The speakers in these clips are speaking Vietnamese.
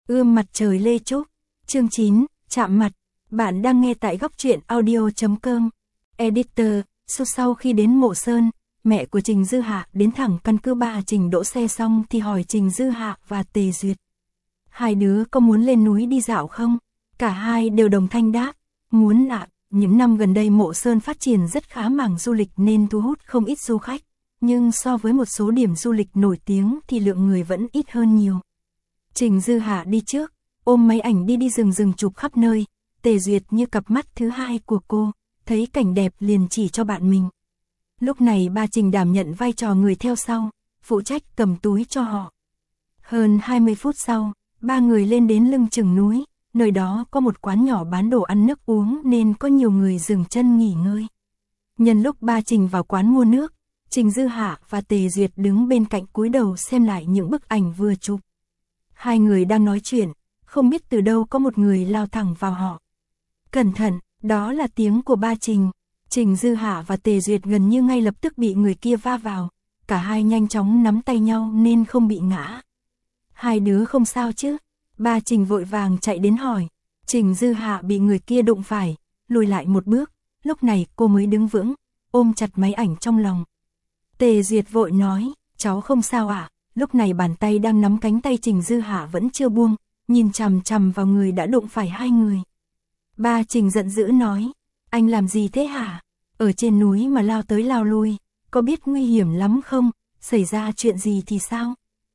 Mặt trời Lê Trúc. Chương 9, chạm mặt. Bạn đang nghe tại góc truyện audio.com. Editor, sau khi đến Mộ Sơn, mẹ của Trình Dư Hạ đến thẳng căn cứ Ba Trình đỗ xe xong thì hỏi Trình Dư Hạ và Tề Duyệt. Hai đứa có muốn lên núi đi dạo không? Cả hai đều đồng thanh đáp, muốn ạ. Những năm gần đây Mộ Sơn phát triển rất khá mảng du lịch nên thu hút không ít du khách, nhưng so với một số điểm du lịch nổi tiếng thì lượng người vẫn ít hơn nhiều. Trình Dư Hạ đi trước, ôm máy ảnh đi rừng chụp khắp nơi. Tề Duyệt như cặp mắt thứ hai của cô, thấy cảnh đẹp liền chỉ cho bạn mình. Lúc này ba Trình đảm nhận vai trò người theo sau, phụ trách cầm túi cho họ. Hơn 20 phút sau, ba người lên đến lưng chừng núi, nơi đó có một quán nhỏ bán đồ ăn nước uống nên có nhiều người dừng chân nghỉ ngơi. Nhân lúc ba Trình vào quán mua nước, Trình Dư Hạ và Tề Duyệt đứng bên cạnh cúi đầu xem lại những bức ảnh vừa chụp. Hai người đang nói chuyện, không biết từ đâu có một người lao thẳng vào họ. Cẩn thận, đó là tiếng của ba Trình. Trình Dư Hạ và Tề Duyệt gần như ngay lập tức bị người kia va vào, cả hai nhanh chóng nắm tay nhau nên không bị ngã. Hai đứa không sao chứ? Ba Trình vội vàng chạy đến hỏi. Trình Dư Hạ bị người kia đụng phải, lùi lại một bước, lúc này cô mới đứng vững, ôm chặt máy ảnh trong lòng. Tề Duyệt vội nói, cháu không sao ạ. Lúc này bàn tay đang nắm cánh tay Trình Dư Hạ vẫn chưa buông, nhìn chằm chằm vào người đã đụng phải hai người. Ba Trình giận dữ nói, anh làm gì thế hả? Ở trên núi mà lao tới lao lui, có biết nguy hiểm lắm không? Xảy ra chuyện gì thì sao?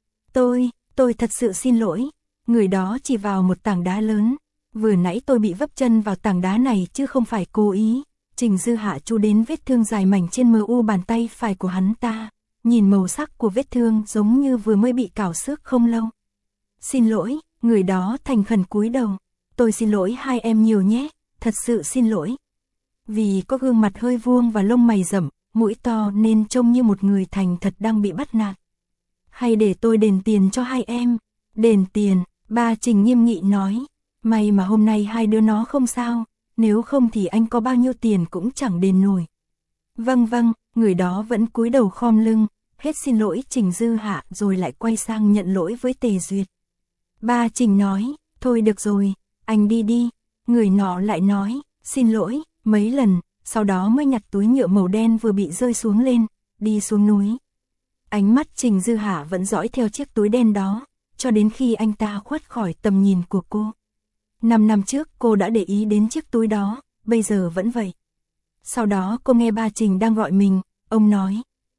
Tôi thật sự xin lỗi. Người đó chỉ vào một tảng đá lớn. Vừa nãy tôi bị vấp chân vào tảng đá này chứ không phải cố ý. Trình Dư Hạ chú đến vết thương dài mảnh trên mu bàn tay phải của hắn ta. Nhìn màu sắc của vết thương giống như vừa mới bị cào xước không lâu. Xin lỗi, người đó thành khẩn cúi đầu. Tôi xin lỗi hai em nhiều nhé, thật sự xin lỗi. Vì có gương mặt hơi vuông và lông mày rậm, mũi to nên trông như một người thành thật đang bị bắt nạt. Hay để tôi đền tiền cho hai em. Đền tiền, ba Trình nghiêm nghị nói. May mà hôm nay hai đứa nó không sao, nếu không thì anh có bao nhiêu tiền cũng chẳng đền nổi. Vâng, người đó vẫn cúi đầu khom lưng, hết xin lỗi Trình Dư Hạ rồi lại quay sang nhận lỗi với Tề Duyệt. Ba Trình nói, thôi được rồi, anh đi. Người nọ lại nói, xin lỗi, mấy lần, sau đó mới nhặt túi nhựa màu đen vừa bị rơi xuống lên, đi xuống núi. Ánh mắt Trình Dư Hạ vẫn dõi theo chiếc túi đen đó, cho đến khi anh ta khuất khỏi tầm nhìn của cô. 5 năm trước cô đã để ý đến chiếc túi đó, bây giờ vẫn vậy. Sau đó cô nghe ba Trình đang gọi mình, ông nói.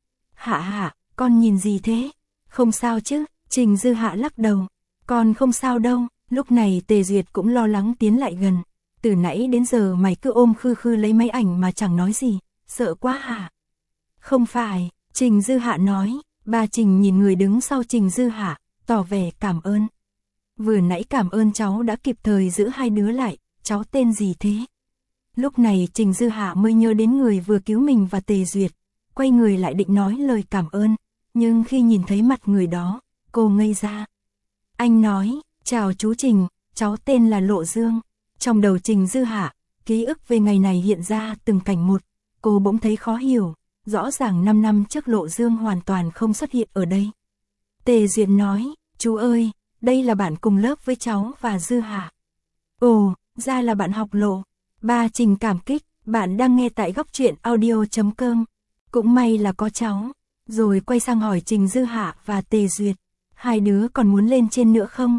Hạ, con nhìn gì thế? Không sao chứ? Trình Dư Hạ lắc đầu. Con không sao đâu. Lúc này Tề Duyệt cũng lo lắng tiến lại gần. Từ nãy đến giờ mày cứ ôm khư lấy máy ảnh mà chẳng nói gì, sợ quá hả? Không phải, Trình Dư Hạ nói. Ba Trình nhìn người đứng sau Trình Dư Hạ, tỏ vẻ cảm ơn. Vừa nãy cảm ơn cháu đã kịp thời giữ hai đứa lại, cháu tên gì thế? Lúc này Trình Dư Hạ mới nhớ đến người vừa cứu mình và Tề Duyệt, quay người lại định nói lời cảm ơn, nhưng khi nhìn thấy mặt người đó, cô ngây ra. Anh nói, chào chú Trình, cháu tên là Lộ Dương. Trong đầu Trình Dư Hạ, ký ức về ngày này hiện ra từng cảnh một, cô bỗng thấy khó hiểu, rõ ràng 5 năm trước Lộ Dương hoàn toàn không xuất hiện ở đây. Tề Duyệt nói, chú ơi, đây là bạn cùng lớp với cháu và Dư Hạ. Ồ, ra là bạn học Lộ. Ba Trình cảm kích, bạn đang nghe tại góc truyện audio.com. Cũng may là có cháu. Rồi quay sang hỏi Trình Dư Hạ và Tề Duyệt. Hai đứa còn muốn lên trên nữa không?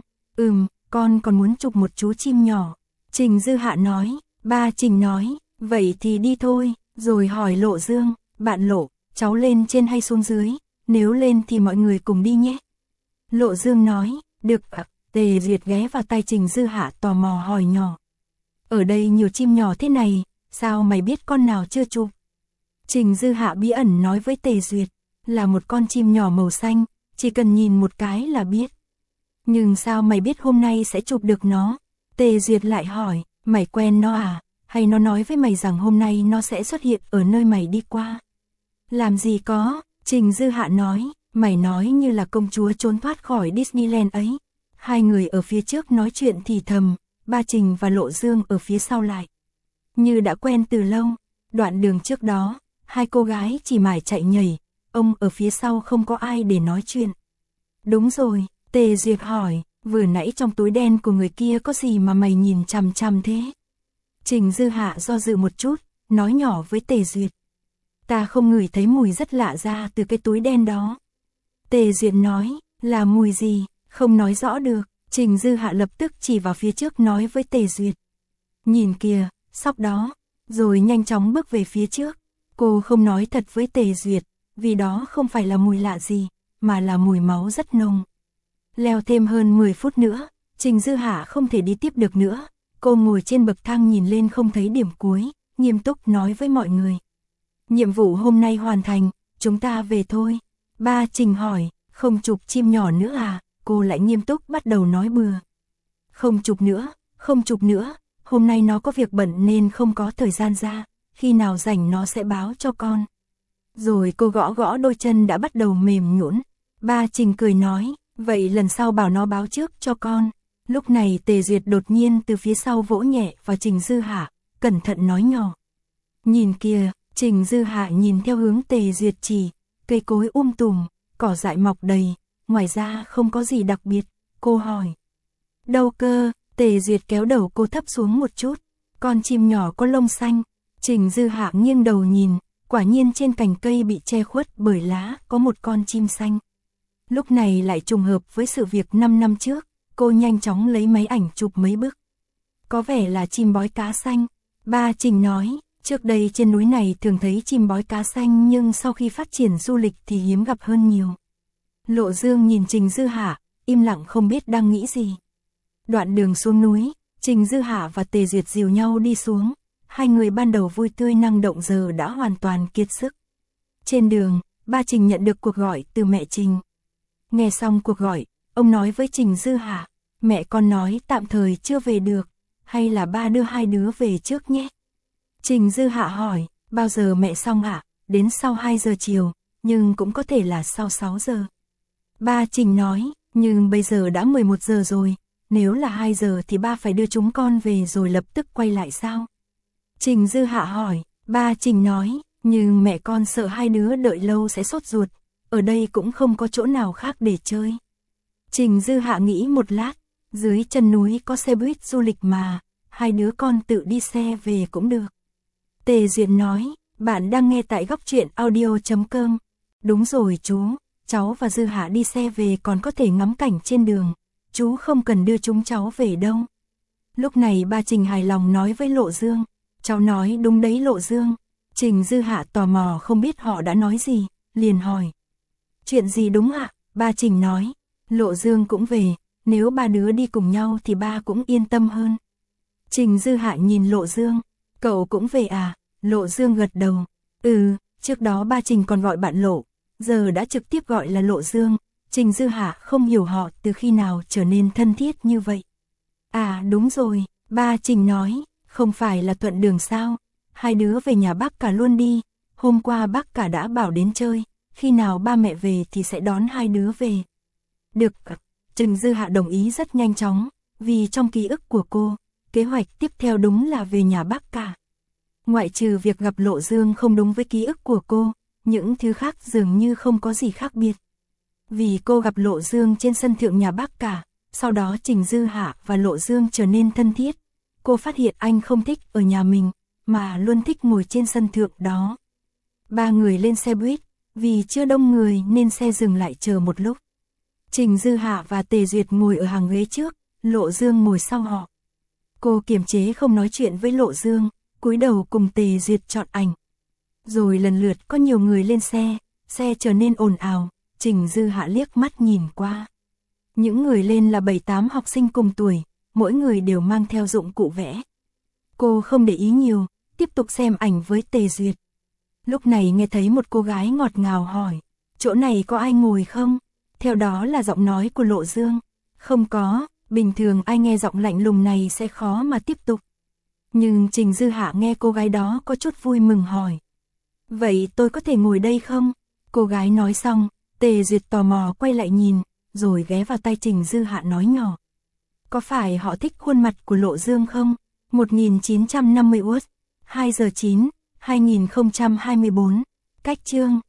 Con còn muốn chụp một chú chim nhỏ. Trình Dư Hạ nói. Ba Trình nói, vậy thì đi thôi. Rồi hỏi Lộ Dương, bạn Lộ, cháu lên trên hay xuống dưới? Nếu lên thì mọi người cùng đi nhé. Lộ Dương nói, được ạ. Tề Duyệt ghé vào tay Trình Dư Hạ tò mò hỏi nhỏ. Ở đây nhiều chim nhỏ thế này, sao mày biết con nào chưa chụp? Trình Dư Hạ bí ẩn nói với Tề Duyệt, là một con chim nhỏ màu xanh, chỉ cần nhìn một cái là biết. Nhưng sao mày biết hôm nay sẽ chụp được nó? Tề Duyệt lại hỏi, mày quen nó à? Hay nó nói với mày rằng hôm nay nó sẽ xuất hiện ở nơi mày đi qua? Làm gì có, Trình Dư Hạ nói, mày nói như là công chúa trốn thoát khỏi Disneyland ấy. Hai người ở phía trước nói chuyện thì thầm, ba Trình và Lộ Dương ở phía sau lại. Như đã quen từ lâu, đoạn đường trước đó, hai cô gái chỉ mải chạy nhảy, ông ở phía sau không có ai để nói chuyện. Đúng rồi, Tề Duyệt hỏi, vừa nãy trong túi đen của người kia có gì mà mày nhìn chằm chằm thế? Trình Dư Hạ do dự một chút, nói nhỏ với Tề Duyệt. Ta không ngửi thấy mùi rất lạ ra từ cái túi đen đó. Tề Duyệt nói, là mùi gì, không nói rõ được. Trình Dư Hạ lập tức chỉ vào phía trước nói với Tề Duyệt. Nhìn kìa, sóc đó, rồi nhanh chóng bước về phía trước. Cô không nói thật với Tề Duyệt, vì đó không phải là mùi lạ gì, mà là mùi máu rất nồng. Leo thêm hơn 10 phút nữa, Trình Dư Hạ không thể đi tiếp được nữa. Cô ngồi trên bậc thang nhìn lên không thấy điểm cuối, nghiêm túc nói với mọi người. Nhiệm vụ hôm nay hoàn thành, chúng ta về thôi. Ba Trình hỏi, không chụp chim nhỏ nữa à? Cô lại nghiêm túc bắt đầu nói bừa. Không chụp nữa, hôm nay nó có việc bận nên không có thời gian ra, khi nào rảnh nó sẽ báo cho con. Rồi cô gõ gõ đôi chân đã bắt đầu mềm nhũn. Ba Trình cười nói, vậy lần sau bảo nó báo trước cho con. Lúc này Tề Duyệt đột nhiên từ phía sau vỗ nhẹ vào Trình Dư Hạ, cẩn thận nói nhỏ. Nhìn kìa, Trình Dư Hạ nhìn theo hướng Tề Duyệt chỉ, cây cối tùm, cỏ dại mọc đầy, ngoài ra không có gì đặc biệt. Cô hỏi. Đâu cơ? Tề Duyệt kéo đầu cô thấp xuống một chút. Con chim nhỏ có lông xanh. Trình Dư Hạ nghiêng đầu nhìn, quả nhiên trên cành cây bị che khuất bởi lá có một con chim xanh. Lúc này lại trùng hợp với sự việc 5 năm trước, cô nhanh chóng lấy máy ảnh chụp mấy bức. Có vẻ là chim bói cá xanh. Ba Trình nói, trước đây trên núi này thường thấy chim bói cá xanh nhưng sau khi phát triển du lịch thì hiếm gặp hơn nhiều. Lộ Dương nhìn Trình Dư Hạ, im lặng không biết đang nghĩ gì. Đoạn đường xuống núi, Trình Dư Hạ và Tề Duyệt dìu nhau đi xuống. Hai người ban đầu vui tươi năng động giờ đã hoàn toàn kiệt sức. Trên đường, ba Trình nhận được cuộc gọi từ mẹ Trình. Nghe xong cuộc gọi, ông nói với Trình Dư Hạ, mẹ con nói tạm thời chưa về được, hay là ba đưa hai đứa về trước nhé. Trình Dư Hạ hỏi, bao giờ mẹ xong ạ? Đến sau 2 giờ chiều, nhưng cũng có thể là sau 6 giờ. Ba Trình nói, nhưng bây giờ đã 11 giờ rồi, nếu là 2 giờ thì ba phải đưa chúng con về rồi lập tức quay lại sao? Trình Dư Hạ hỏi, ba Trình nói, nhưng mẹ con sợ hai đứa đợi lâu sẽ sốt ruột, ở đây cũng không có chỗ nào khác để chơi. Trình Dư Hạ nghĩ một lát, dưới chân núi có xe buýt du lịch mà, hai đứa con tự đi xe về cũng được. Tề Duyệt nói, bạn đang nghe tại góc truyện audio.com. Đúng rồi chú, cháu và Dư Hạ đi xe về còn có thể ngắm cảnh trên đường, chú không cần đưa chúng cháu về đâu. Lúc này ba Trình hài lòng nói với Lộ Dương, cháu nói đúng đấy Lộ Dương. Trình Dư Hạ tò mò không biết họ đã nói gì, liền hỏi. Chuyện gì đúng ạ? Ba Trình nói, Lộ Dương cũng về, nếu ba đứa đi cùng nhau thì ba cũng yên tâm hơn. Trình Dư Hạ nhìn Lộ Dương, cậu cũng về à? Lộ Dương gật đầu, trước đó ba Trình còn gọi bạn Lộ, giờ đã trực tiếp gọi là Lộ Dương. Trình Dư Hạ không hiểu họ từ khi nào trở nên thân thiết như vậy. À đúng rồi, ba Trình nói, không phải là thuận đường sao? Hai đứa về nhà bác cả luôn đi, hôm qua bác cả đã bảo đến chơi, khi nào ba mẹ về thì sẽ đón hai đứa về. Được, Trình Dư Hạ đồng ý rất nhanh chóng, vì trong ký ức của cô, kế hoạch tiếp theo đúng là về nhà bác cả. Ngoại trừ việc gặp Lộ Dương không đúng với ký ức của cô, những thứ khác dường như không có gì khác biệt. Vì cô gặp Lộ Dương trên sân thượng nhà bác cả, sau đó Trình Dư Hạ và Lộ Dương trở nên thân thiết. Cô phát hiện anh không thích ở nhà mình, mà luôn thích ngồi trên sân thượng đó. Ba người lên xe buýt, vì chưa đông người nên xe dừng lại chờ một lúc. Trình Dư Hạ và Tề Duyệt ngồi ở hàng ghế trước, Lộ Dương ngồi sau họ. Cô kiềm chế không nói chuyện với Lộ Dương, cúi đầu cùng Tề Duyệt chọn ảnh. Rồi lần lượt có nhiều người lên xe trở nên ồn ào, Trình Dư Hạ liếc mắt nhìn qua. Những người lên là 7-8 học sinh cùng tuổi, mỗi người đều mang theo dụng cụ vẽ. Cô không để ý nhiều, tiếp tục xem ảnh với Tề Duyệt. Lúc này nghe thấy một cô gái ngọt ngào hỏi, chỗ này có ai ngồi không? Theo đó là giọng nói của Lộ Dương. Không có, bình thường ai nghe giọng lạnh lùng này sẽ khó mà tiếp tục. Nhưng Trình Dư Hạ nghe cô gái đó có chút vui mừng hỏi. Vậy tôi có thể ngồi đây không? Cô gái nói xong, Tề Duyệt tò mò quay lại nhìn, rồi ghé vào tay Trình Dư Hạ nói nhỏ. Có phải họ thích khuôn mặt của Lộ Dương không? 1950 Út, 2 giờ 9, 2024, cách chương.